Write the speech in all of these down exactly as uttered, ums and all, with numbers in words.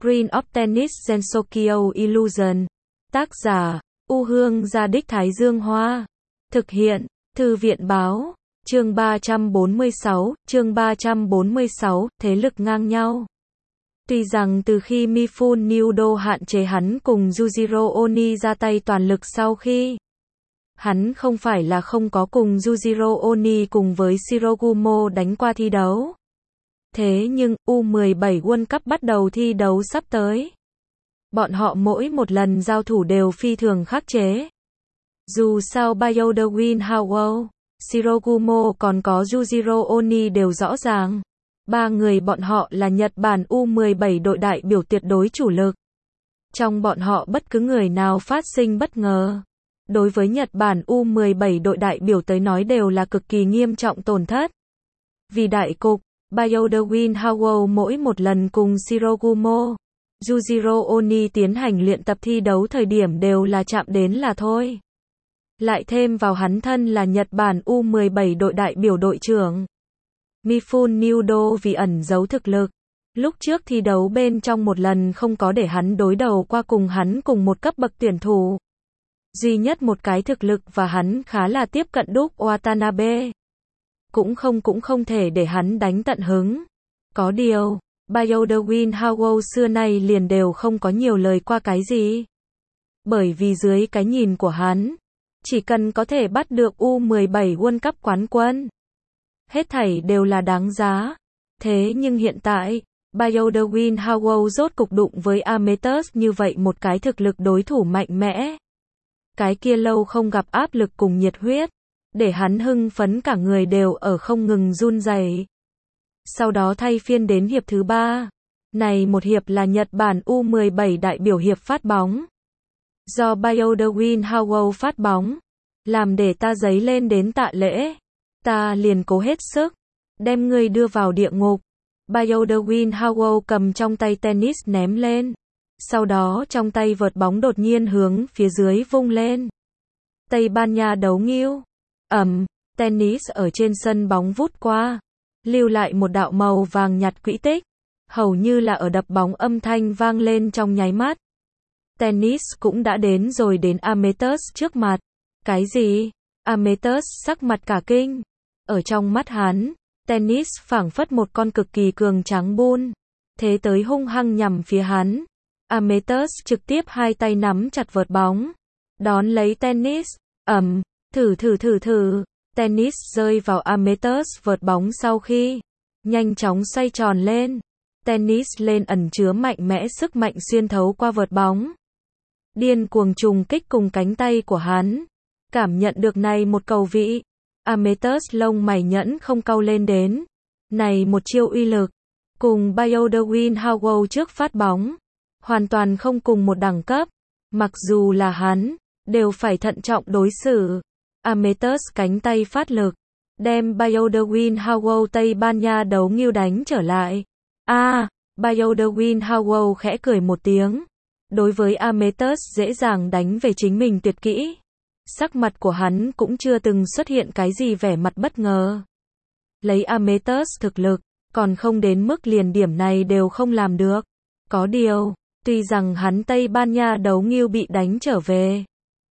Green of Tennis Gensokyo Illusion. Tác giả, U Hương Gia Đích Thái Dương Hoa. Thực hiện, Thư viện Báo. Chương ba trăm bốn mươi sáu, chương ba trăm bốn mươi sáu, thế lực ngang nhau. Tuy rằng từ khi Mifune Udo hạn chế hắn cùng Yujiro Oni ra tay toàn lực sau khi hắn không phải là không có cùng Yujiro Oni cùng với Shirogumo đánh qua thi đấu. Thế nhưng, U mười bảy World Cup bắt đầu thi đấu sắp tới. Bọn họ mỗi một lần giao thủ đều phi thường khắc chế. Dù sao Bayodawin Howell, Shirogumo còn có Yujiro Oni đều rõ ràng. Ba người bọn họ là Nhật Bản U mười bảy đội đại biểu tuyệt đối chủ lực. Trong bọn họ bất cứ người nào phát sinh bất ngờ, đối với Nhật Bản U mười bảy đội đại biểu tới nói đều là cực kỳ nghiêm trọng tổn thất. Vì đại cục, Bayodawin Howell mỗi một lần cùng Shirogumo, Yujiro Oni tiến hành luyện tập thi đấu thời điểm đều là chạm đến là thôi. Lại thêm vào hắn thân là Nhật Bản U mười bảy đội đại biểu đội trưởng. Mifune Udo vì ẩn giấu thực lực, lúc trước thi đấu bên trong một lần không có để hắn đối đầu qua cùng hắn cùng một cấp bậc tuyển thủ. Duy nhất một cái thực lực và hắn khá là tiếp cận đúc Watanabe. Cũng không cũng không thể để hắn đánh tận hứng. Có điều, Bayodawin Howell xưa nay liền đều không có nhiều lời qua cái gì. Bởi vì dưới cái nhìn của hắn, chỉ cần có thể bắt được U mười bảy World Cup quán quân, hết thảy đều là đáng giá. Thế nhưng hiện tại, Bayodawin Howell rốt cục đụng với Amethyst như vậy một cái thực lực đối thủ mạnh mẽ. Cái kia lâu không gặp áp lực cùng nhiệt huyết, để hắn hưng phấn cả người đều ở không ngừng run rẩy. Sau đó thay phiên đến hiệp thứ ba. Này một hiệp là Nhật Bản U mười bảy đại biểu hiệp phát bóng. Do Bayodawin Howell phát bóng, làm để ta giấy lên đến tạ lễ. Ta liền cố hết sức, đem ngươi đưa vào địa ngục. Bayodawin Howell cầm trong tay tennis ném lên. Sau đó trong tay vợt bóng đột nhiên hướng phía dưới vung lên. Tây Ban Nha đấu nghiêu. Ầm, tennis ở trên sân bóng vút qua, lưu lại một đạo màu vàng nhạt quỹ tích, hầu như là ở đập bóng âm thanh vang lên trong nháy mắt. Tennis cũng đã đến rồi đến Amethyst trước mặt. Cái gì? Amethyst sắc mặt cả kinh. Ở trong mắt hắn, tennis phảng phất một con cực kỳ cường tráng bull, thế tới hung hăng nhằm phía hắn. Amethyst trực tiếp hai tay nắm chặt vợt bóng, đón lấy tennis. Ầm, thử thử thử thử, tennis rơi vào Amethyst vợt bóng sau khi nhanh chóng xoay tròn lên. Tennis lên ẩn chứa mạnh mẽ sức mạnh xuyên thấu qua vợt bóng, điên cuồng trùng kích cùng cánh tay của hắn. Cảm nhận được này một cầu vị, Amethyst lông mày nhẫn không cau lên đến. Này một chiêu uy lực, cùng Bayodawin Howell trước phát bóng, hoàn toàn không cùng một đẳng cấp. Mặc dù là hắn, đều phải thận trọng đối xử. Amethyst cánh tay phát lực, đem Bayodawin Howell Tây Ban Nha đấu nghiêu đánh trở lại. A, à, Bayodawin Howell khẽ cười một tiếng. Đối với Amethyst dễ dàng đánh về chính mình tuyệt kỹ, sắc mặt của hắn cũng chưa từng xuất hiện cái gì vẻ mặt bất ngờ. Lấy Amethyst thực lực, còn không đến mức liền điểm này đều không làm được. Có điều, tuy rằng hắn Tây Ban Nha đấu nghiêu bị đánh trở về,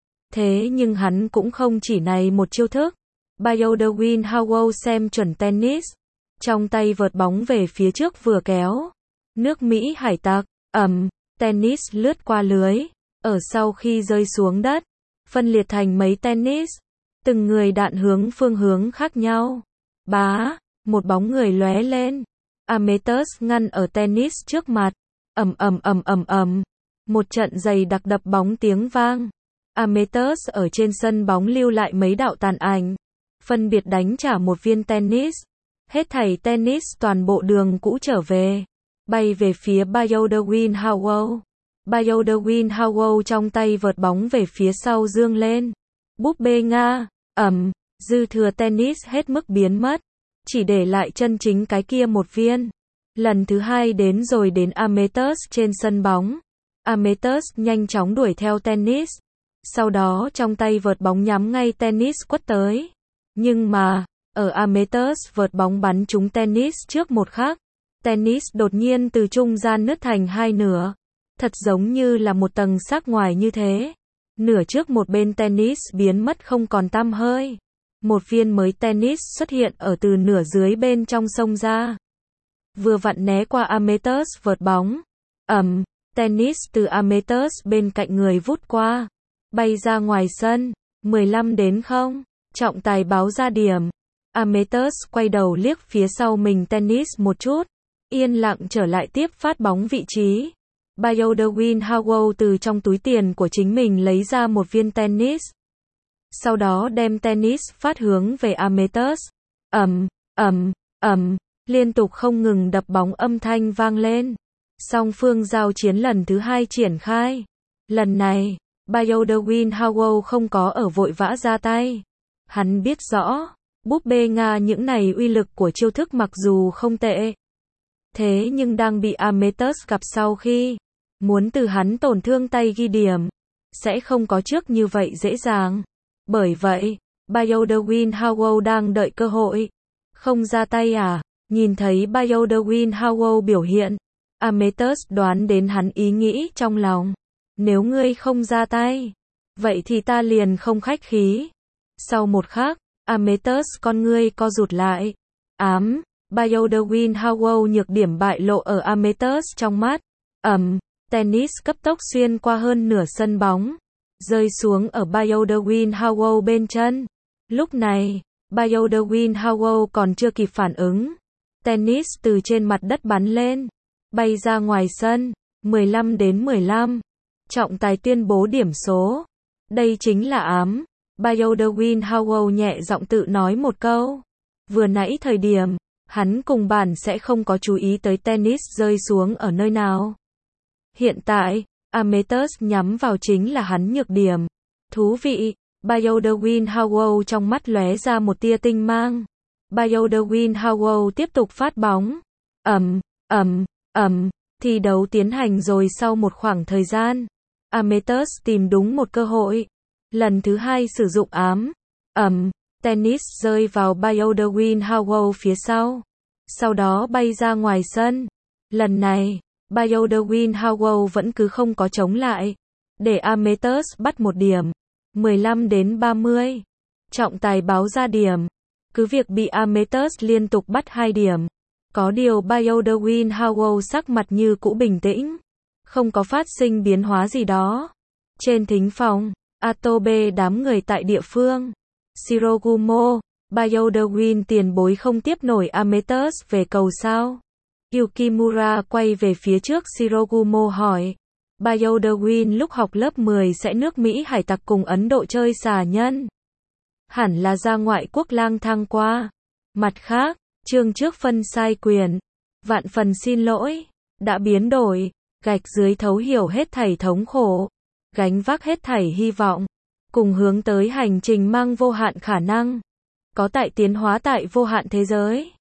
thế nhưng hắn cũng không chỉ này một chiêu thức. Bayodawin Howell xem chuẩn tennis, trong tay vợt bóng về phía trước vừa kéo. Nước Mỹ hải tặc, ầm, tennis lướt qua lưới, ở sau khi rơi xuống đất, phân liệt thành mấy tennis, từng người đạn hướng phương hướng khác nhau. Bá, một bóng người lóe lên. Amethyst ngăn ở tennis trước mặt. Ầm ầm ầm ầm ầm, một trận dày đặc đập bóng tiếng vang. Amethyst ở trên sân bóng lưu lại mấy đạo tàn ảnh, phân biệt đánh trả một viên tennis. Hết thảy tennis toàn bộ đường cũ trở về, bay về phía Bayodawin Howell. Bayodawin Howell trong tay vợt bóng về phía sau dương lên. Búp bê Nga, ầm, dư thừa tennis hết mức biến mất, chỉ để lại chân chính cái kia một viên. Lần thứ hai đến rồi đến Amethyst trên sân bóng. Amethyst nhanh chóng đuổi theo tennis. Sau đó trong tay vợt bóng nhắm ngay tennis quất tới. Nhưng mà, ở Amethyst vợt bóng bắn trúng tennis trước một khắc, Tennis đột nhiên từ trung gian nứt thành hai nửa. Thật giống như là một tầng xác ngoài như thế. Nửa trước một bên tennis biến mất không còn tăm hơi. Một viên mới tennis xuất hiện ở từ nửa dưới bên trong sông ra. Vừa vặn né qua Amethyst vợt bóng. Ầm, tennis từ Amethyst bên cạnh người vút qua. Bay ra ngoài sân. mười lăm đến không. Trọng tài báo ra điểm. Amethyst quay đầu liếc phía sau mình tennis một chút. Yên lặng trở lại tiếp phát bóng vị trí. Baldwin Howell từ trong túi tiền của chính mình lấy ra một viên tennis. Sau đó đem tennis phát hướng về Amethyst. Ầm, ầm, ầm, liên tục không ngừng đập bóng âm thanh vang lên. Song phương giao chiến lần thứ hai triển khai. Lần này, Baldwin Howell không có ở vội vã ra tay. Hắn biết rõ, búp bê Nga những này uy lực của chiêu thức mặc dù không tệ. Thế nhưng đang bị Amethyst gặp sau khi muốn từ hắn tổn thương tay ghi điểm, sẽ không có trước như vậy dễ dàng. Bởi vậy, Baldwin Howell đang đợi cơ hội. Không ra tay à? Nhìn thấy Baldwin Howell biểu hiện, Amethyst đoán đến hắn ý nghĩ trong lòng. Nếu ngươi không ra tay, vậy thì ta liền không khách khí. Sau một khắc, Amethyst con ngươi co rụt lại. Ám, Baldwin Howell nhược điểm bại lộ ở Amethyst trong mắt. Ầm, tennis cấp tốc xuyên qua hơn nửa sân bóng, rơi xuống ở Baldwin Howell bên chân. Lúc này, Baldwin Howell còn chưa kịp phản ứng. Tennis từ trên mặt đất bắn lên, bay ra ngoài sân. mười lăm đến mười lăm. Trọng tài tuyên bố điểm số. Đây chính là ám. Baldwin Howell nhẹ giọng tự nói một câu. Vừa nãy thời điểm, hắn cùng bản sẽ không có chú ý tới tennis rơi xuống ở nơi nào. Hiện tại, Amethyst nhắm vào chính là hắn nhược điểm. Thú vị, Baldwin Howell trong mắt lóe ra một tia tinh mang. Baldwin Howell tiếp tục phát bóng. Ầm, ầm, ầm, thi đấu tiến hành rồi sau một khoảng thời gian. Amethyst tìm đúng một cơ hội. Lần thứ hai sử dụng ám. Ầm, tennis rơi vào Baldwin Howell phía sau. Sau đó bay ra ngoài sân. Lần này, Baldwin Howell vẫn cứ không có chống lại. Để Amethyst bắt một điểm. mười lăm đến ba mươi. Trọng tài báo ra điểm. Cứ việc bị Amethyst liên tục bắt hai điểm. Có điều Baldwin Howell sắc mặt như cũ bình tĩnh. Không có phát sinh biến hóa gì đó. Trên thính phòng, Atobe đám người tại địa phương. Shirogumo, Baldwin tiền bối không tiếp nổi Amethyst về cầu sao. Yukimura quay về phía trước Shirogumo hỏi. Baldwin lúc học lớp mười sẽ nước Mỹ hải tặc cùng Ấn Độ chơi xà nhân. Hẳn là ra ngoại quốc lang thang qua. Mặt khác, chương trước phân sai quyền. Vạn phần xin lỗi. Đã biến đổi. Gạch dưới thấu hiểu hết thảy thống khổ. Gánh vác hết thảy hy vọng. Cùng hướng tới hành trình mang vô hạn khả năng. Có tại tiến hóa tại vô hạn thế giới.